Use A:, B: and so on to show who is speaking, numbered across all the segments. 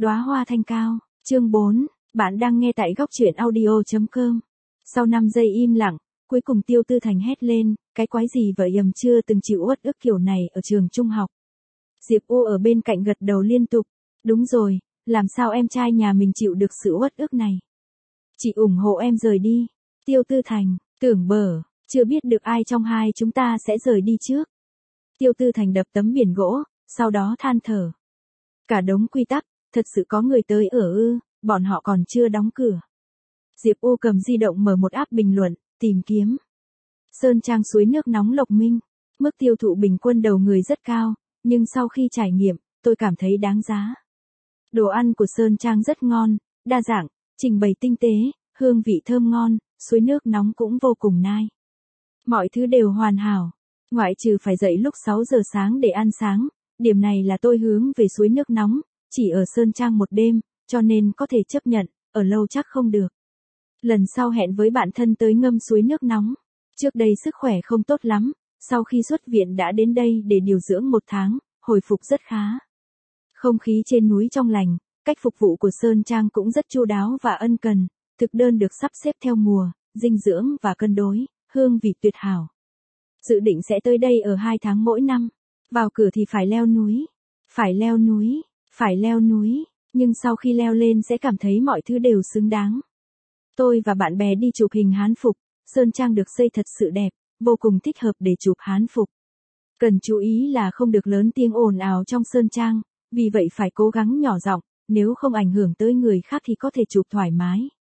A: Đóa hoa thanh cao, chương 4, bạn đang nghe tại góc truyện audio.com. Sau 5 giây im lặng, cuối cùng Tiêu Tư Thành hét lên, cái quái gì vậy, chưa từng chịu uất ức kiểu này ở trường trung học. Diệp U ở bên cạnh gật đầu liên tục, đúng rồi, làm sao em trai nhà mình chịu được sự uất ức này. Chị ủng hộ em rời đi. Tiêu Tư Thành, tưởng bở, chưa biết được ai trong hai chúng ta sẽ rời đi trước. Tiêu Tư Thành đập tấm biển gỗ, sau đó than thở. Cả đống quy tắc, thật sự có người tới ở ư, bọn họ còn chưa đóng cửa. Diệp U cầm di động mở một app bình luận, tìm kiếm. Sơn Trang suối nước nóng Lộc Minh, mức tiêu thụ bình quân đầu người rất cao, nhưng sau khi trải nghiệm, tôi cảm thấy đáng giá. Đồ ăn của Sơn Trang rất ngon, đa dạng, trình bày tinh tế, hương vị thơm ngon, suối nước nóng cũng vô cùng nice. Mọi thứ đều hoàn hảo, ngoại trừ phải dậy lúc 6 giờ sáng để ăn sáng, điểm này là tôi hướng về suối nước nóng, chỉ ở Sơn Trang một đêm, cho nên có thể chấp nhận, ở lâu chắc không được. Lần sau hẹn với bạn thân tới ngâm suối nước nóng. Trước đây sức khỏe không tốt lắm, sau khi xuất viện đã đến đây để điều dưỡng 1 tháng, hồi phục rất khá. Không khí trên núi trong lành, cách phục vụ của Sơn Trang cũng rất chu đáo và ân cần, thực đơn được sắp xếp theo mùa, dinh dưỡng và cân đối, hương vị tuyệt hảo. Dự định sẽ tới đây ở 2 tháng mỗi năm. Vào cửa thì phải leo núi, phải leo núi, phải leo núi, nhưng sau khi leo lên sẽ cảm thấy mọi thứ đều xứng đáng. Tôi và bạn bè đi chụp hình Hán phục, Sơn Trang được xây thật sự đẹp, vô cùng thích hợp để chụp Hán phục. Cần chú ý là không được lớn tiếng ồn ào trong Sơn Trang, vì vậy phải cố gắng nhỏ giọng, nếu không ảnh hưởng tới người khác thì có thể chụp thoải mái.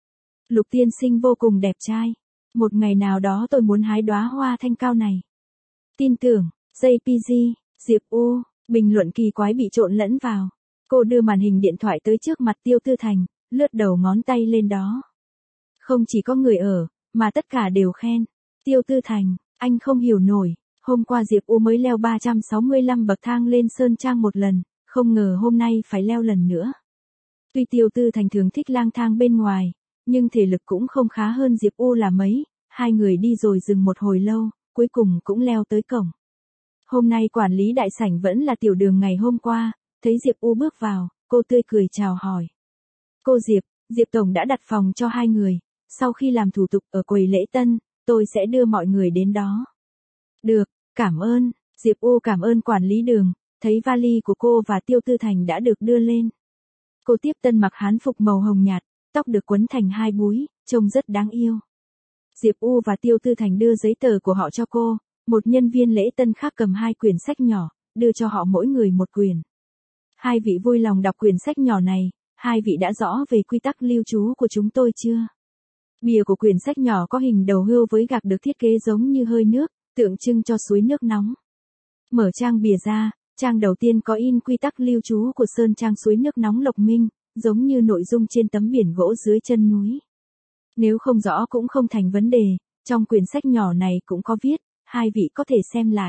A: Lục tiên sinh vô cùng đẹp trai. Một ngày nào đó tôi muốn hái đóa hoa thanh cao này. Tin tưởng, JPG, Diệp U, bình luận kỳ quái bị trộn lẫn vào. Cô đưa màn hình điện thoại tới trước mặt Tiêu Tư Thành, lướt đầu ngón tay lên đó. Không chỉ có người ở, mà tất cả đều khen. Tiêu Tư Thành, anh không hiểu nổi, hôm qua Diệp U mới leo 365 bậc thang lên Sơn Trang một lần, không ngờ hôm nay phải leo lần nữa. Tuy Tiêu Tư Thành thường thích lang thang bên ngoài, nhưng thể lực cũng không khá hơn Diệp U là mấy, hai người đi rồi dừng một hồi lâu, cuối cùng cũng leo tới cổng. Hôm nay quản lý đại sảnh vẫn là Tiểu Đường ngày hôm qua, thấy Diệp U bước vào, cô tươi cười chào hỏi. Cô Diệp, Diệp Tổng đã đặt phòng cho 2 người, sau khi làm thủ tục ở quầy lễ tân, tôi sẽ đưa mọi người đến đó. Được, cảm ơn, Diệp U cảm ơn quản lý Đường, thấy vali của cô và Tiêu Tư Thành đã được đưa lên. Cô tiếp tân mặc Hán phục màu hồng nhạt, tóc được quấn thành 2 búi, trông rất đáng yêu. Diệp U và Tiêu Tư Thành đưa giấy tờ của họ cho cô, một nhân viên lễ tân khác cầm 2 quyển sách nhỏ, đưa cho họ mỗi người 1 quyển. Hai vị vui lòng đọc quyển sách nhỏ này, hai vị đã rõ về quy tắc lưu trú của chúng tôi chưa? Bìa của quyển sách nhỏ có hình đầu hươu với gạc được thiết kế giống như hơi nước, tượng trưng cho suối nước nóng. Mở trang bìa ra, trang đầu tiên có in quy tắc lưu trú của Sơn Trang suối nước nóng Lộc Minh, giống như nội dung trên tấm biển gỗ dưới chân núi. Nếu không rõ cũng không thành vấn đề, trong quyển sách nhỏ này cũng có viết, hai vị có thể xem lại.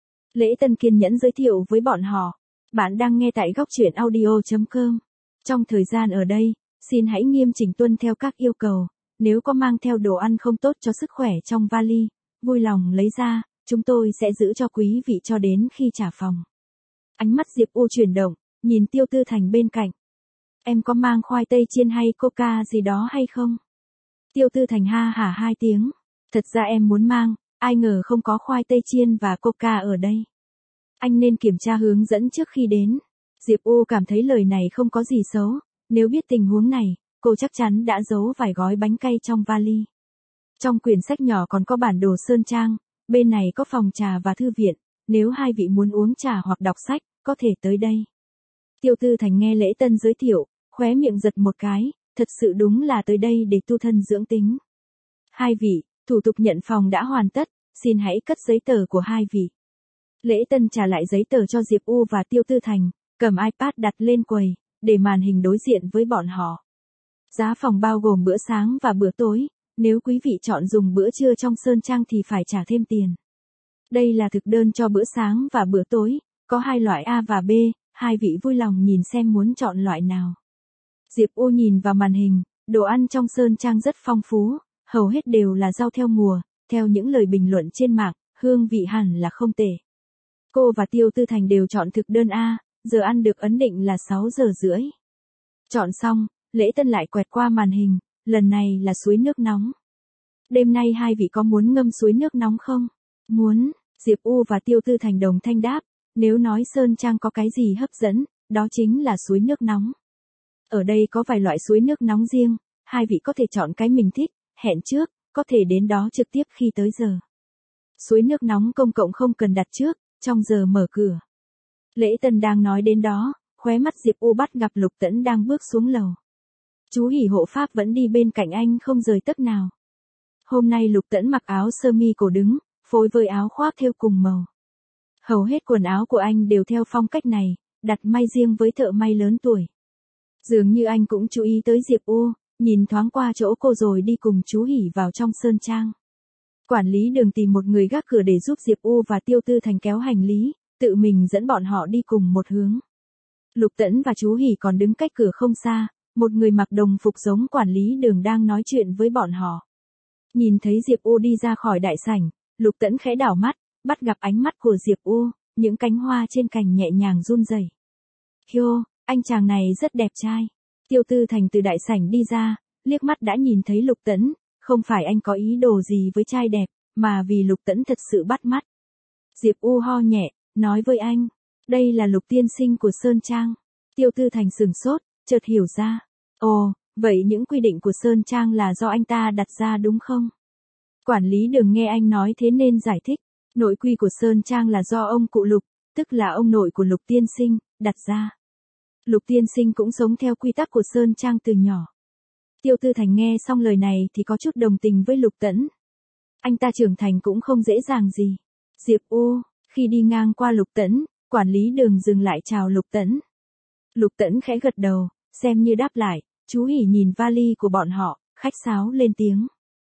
A: Lễ tân kiên nhẫn giới thiệu với bọn họ, bạn đang nghe tại góc truyện audio.com. Trong thời gian ở đây, xin hãy nghiêm chỉnh tuân theo các yêu cầu, nếu có mang theo đồ ăn không tốt cho sức khỏe trong vali, vui lòng lấy ra, chúng tôi sẽ giữ cho quý vị cho đến khi trả phòng. Ánh mắt Diệp U chuyển động, nhìn Tiêu Tư Thành bên cạnh. Em có mang khoai tây chiên hay coca gì đó hay không? Tiêu Tư Thành ha hả 2 tiếng. Thật ra em muốn mang, ai ngờ không có khoai tây chiên và coca ở đây. Anh nên kiểm tra hướng dẫn trước khi đến. Diệp U cảm thấy lời này không có gì xấu, nếu biết tình huống này, cô chắc chắn đã giấu vài gói bánh cay trong vali. Trong quyển sách nhỏ còn có bản đồ Sơn Trang, bên này có phòng trà và thư viện, nếu hai vị muốn uống trà hoặc đọc sách, có thể tới đây. Tiêu Tư Thành nghe lễ tân giới thiệu, khóe miệng giật một cái, thật sự đúng là tới đây để tu thân dưỡng tính. Hai vị, thủ tục nhận phòng đã hoàn tất, xin hãy cất giấy tờ của hai vị. Lễ tân trả lại giấy tờ cho Diệp U và Tiêu Tư Thành, cầm iPad đặt lên quầy, để màn hình đối diện với bọn họ. Giá phòng bao gồm bữa sáng và bữa tối, nếu quý vị chọn dùng bữa trưa trong Sơn Trang thì phải trả thêm tiền. Đây là thực đơn cho bữa sáng và bữa tối, có 2 loại A và B, hai vị vui lòng nhìn xem muốn chọn loại nào. Diệp U nhìn vào màn hình, đồ ăn trong Sơn Trang rất phong phú, hầu hết đều là rau theo mùa, theo những lời bình luận trên mạng, hương vị hẳn là không tệ. Cô và Tiêu Tư Thành đều chọn thực đơn A, giờ ăn được ấn định là 6 giờ rưỡi. Chọn xong, Lễ Tân lại quẹt qua màn hình, lần này là suối nước nóng. Đêm nay hai vị có muốn ngâm suối nước nóng không? Muốn, Diệp U và Tiêu Tư Thành đồng thanh đáp, nếu nói Sơn Trang có cái gì hấp dẫn, đó chính là suối nước nóng. Ở đây có vài loại suối nước nóng riêng, hai vị có thể chọn cái mình thích, hẹn trước, có thể đến đó trực tiếp khi tới giờ. Suối nước nóng công cộng không cần đặt trước, trong giờ mở cửa. Lễ Tân đang nói đến đó, khóe mắt Diệp U bắt gặp Lục Tẫn đang bước xuống lầu. Chú hỉ hộ pháp vẫn đi bên cạnh anh không rời tấc nào. Hôm nay Lục Tẫn mặc áo sơ mi cổ đứng, phối với áo khoác thêu cùng màu. Hầu hết quần áo của anh đều theo phong cách này, đặt may riêng với thợ may lớn tuổi. Dường như anh cũng chú ý tới Diệp U, nhìn thoáng qua chỗ cô rồi đi cùng chú hỉ vào trong Sơn Trang. Quản lý đường tìm một người gác cửa để giúp Diệp U và Tiêu Tư Thành kéo hành lý, tự mình dẫn bọn họ đi cùng một hướng. Lục Tẫn và chú hỉ còn đứng cách cửa không xa, một người mặc đồng phục giống quản lý đường đang nói chuyện với bọn họ. Nhìn thấy Diệp U đi ra khỏi đại sảnh, Lục Tẫn khẽ đảo mắt, bắt gặp ánh mắt của Diệp U, những cánh hoa trên cành nhẹ nhàng run rẩy. Hiô, anh chàng này rất đẹp trai. Tiêu Tư Thành từ đại sảnh đi ra, liếc mắt đã nhìn thấy Lục Tẫn, không phải anh có ý đồ gì với trai đẹp, mà vì Lục Tẫn thật sự bắt mắt. Diệp U ho nhẹ, nói với anh, đây là Lục tiên sinh của Sơn Trang. Tiêu Tư Thành sửng sốt, chợt hiểu ra. Ồ, vậy những quy định của Sơn Trang là do anh ta đặt ra đúng không? Quản lý đường nghe anh nói thế nên giải thích, nội quy của Sơn Trang là do ông cụ Lục, tức là ông nội của Lục tiên sinh, đặt ra. Lục tiên sinh cũng sống theo quy tắc của Sơn Trang từ nhỏ. Tiêu Tư Thành nghe xong lời này thì có chút đồng tình với Lục Tẫn. Anh ta trưởng thành cũng không dễ dàng gì. Diệp U, khi đi ngang qua Lục Tẫn, quản lý đường dừng lại chào Lục Tẫn. Lục Tẫn khẽ gật đầu, xem như đáp lại, chú hỉ nhìn vali của bọn họ, khách sáo lên tiếng.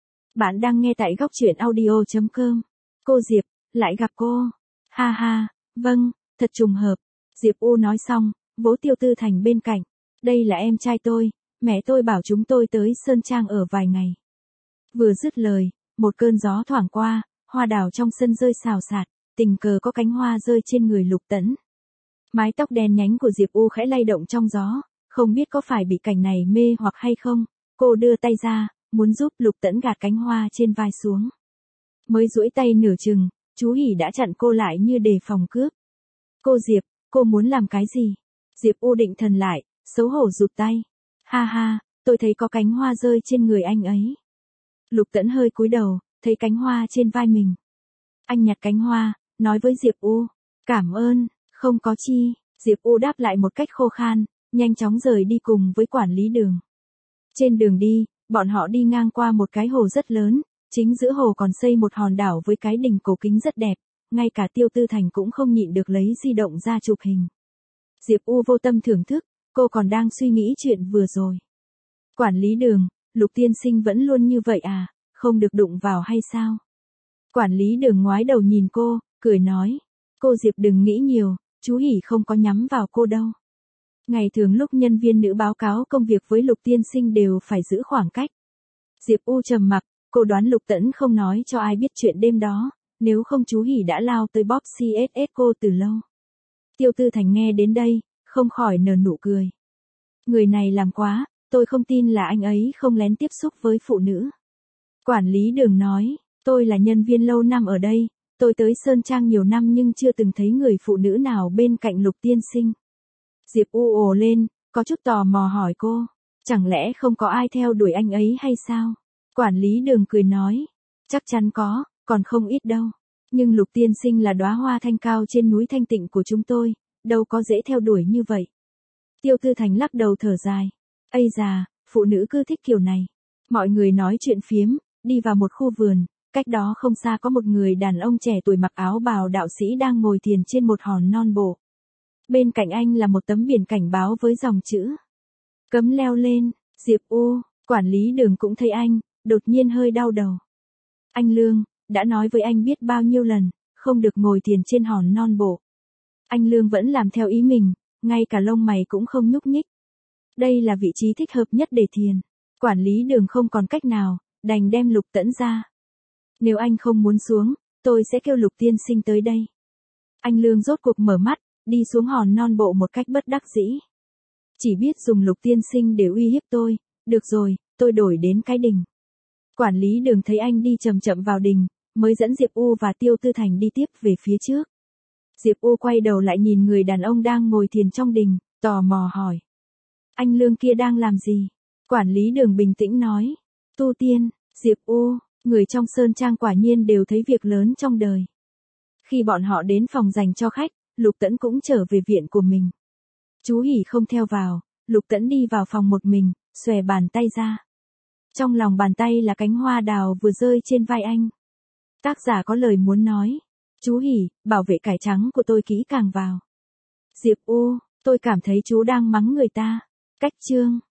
A: Bạn đang nghe tại góc truyện audio.com. Cô Diệp, lại gặp cô. Ha ha, vâng, thật trùng hợp. Diệp U nói xong, vỗ Tiêu Tư Thành bên cạnh. Đây là em trai tôi, mẹ tôi bảo chúng tôi tới Sơn Trang ở vài ngày. Vừa dứt lời, một cơn gió thoảng qua, hoa đào trong sân rơi xào xạc, tình cờ có cánh hoa rơi trên người Lục Tẫn. Mái tóc đen nhánh của Diệp U khẽ lay động trong gió, không biết có phải bị cảnh này mê hoặc hay không, cô đưa tay ra, muốn giúp Lục Tẫn gạt cánh hoa trên vai xuống. Mới duỗi tay nửa chừng, chú hỉ đã chặn cô lại như đề phòng cướp. Cô Diệp, cô muốn làm cái gì? Diệp U định thần lại, xấu hổ rụt tay. Ha ha, tôi thấy có cánh hoa rơi trên người anh ấy. Lục Tẫn hơi cúi đầu, thấy cánh hoa trên vai mình. Anh nhặt cánh hoa, nói với Diệp U, cảm ơn, không có chi. Diệp U đáp lại một cách khô khan, nhanh chóng rời đi cùng với quản lý đường. Trên đường đi, bọn họ đi ngang qua một cái hồ rất lớn, chính giữa hồ còn xây một hòn đảo với cái đình cổ kính rất đẹp, ngay cả Tiêu Tư Thành cũng không nhịn được lấy di động ra chụp hình. Diệp U vô tâm thưởng thức, cô còn đang suy nghĩ chuyện vừa rồi. Quản lý đường, Lục tiên sinh vẫn luôn như vậy à, không được đụng vào hay sao? Quản lý đường ngoái đầu nhìn cô, cười nói, cô Diệp đừng nghĩ nhiều, chú hỉ không có nhắm vào cô đâu. Ngày thường lúc nhân viên nữ báo cáo công việc với Lục tiên sinh đều phải giữ khoảng cách. Diệp U trầm mặc, cô đoán Lục Tẫn không nói cho ai biết chuyện đêm đó, nếu không chú hỉ đã lao tới bóp CSS cô từ lâu. Tiêu Tư Thành nghe đến đây, không khỏi nở nụ cười. Người này làm quá, tôi không tin là anh ấy không lén tiếp xúc với phụ nữ. Quản lý đường nói, tôi là nhân viên lâu năm ở đây, tôi tới Sơn Trang nhiều năm nhưng chưa từng thấy người phụ nữ nào bên cạnh Lục tiên sinh. Diệp U ồ lên, có chút tò mò hỏi cô, chẳng lẽ không có ai theo đuổi anh ấy hay sao? Quản lý đường cười nói, chắc chắn có, còn không ít đâu. Nhưng Lục tiên sinh là đóa hoa thanh cao trên núi thanh tịnh của chúng tôi, đâu có dễ theo đuổi như vậy. Tiêu Tư Thành lắc đầu thở dài. Ây già, phụ nữ cứ thích kiểu này. Mọi người nói chuyện phiếm, đi vào một khu vườn, cách đó không xa có một người đàn ông trẻ tuổi mặc áo bào đạo sĩ đang ngồi thiền trên một hòn non bộ. Bên cạnh anh là một tấm biển cảnh báo với dòng chữ cấm leo lên. Diệp U, quản lý đường cũng thấy anh, đột nhiên hơi đau đầu. Anh Lương, đã nói với anh biết bao nhiêu lần, không được ngồi thiền trên hòn non bộ. Anh Lương vẫn làm theo ý mình, ngay cả lông mày cũng không nhúc nhích. Đây là vị trí thích hợp nhất để thiền. Quản lý đường không còn cách nào, đành đem Lục Tẫn ra. Nếu anh không muốn xuống, tôi sẽ kêu Lục tiên sinh tới đây. Anh Lương rốt cuộc mở mắt, đi xuống hòn non bộ một cách bất đắc dĩ. Chỉ biết dùng Lục tiên sinh để uy hiếp tôi, được rồi, tôi đổi đến cái đình. Quản lý Đường thấy anh đi chậm chậm vào đình, mới dẫn Diệp U và Tiêu Tư Thành đi tiếp về phía trước. Diệp U quay đầu lại nhìn người đàn ông đang ngồi thiền trong đình, tò mò hỏi. Anh Lương kia đang làm gì? Quản lý Đường bình tĩnh nói. Tu tiên. Diệp U, người trong Sơn Trang quả nhiên đều thấy việc lớn trong đời. Khi bọn họ đến phòng dành cho khách, Lục Tẫn cũng trở về viện của mình. Chú Hỉ không theo vào, Lục Tẫn đi vào phòng một mình, xòe bàn tay ra. Trong lòng bàn tay là cánh hoa đào vừa rơi trên vai anh. Tác giả có lời muốn nói. Chú Hỉ, bảo vệ cải trắng của tôi kỹ càng vào. Diệp U, tôi cảm thấy chú đang mắng người ta. Cách chương.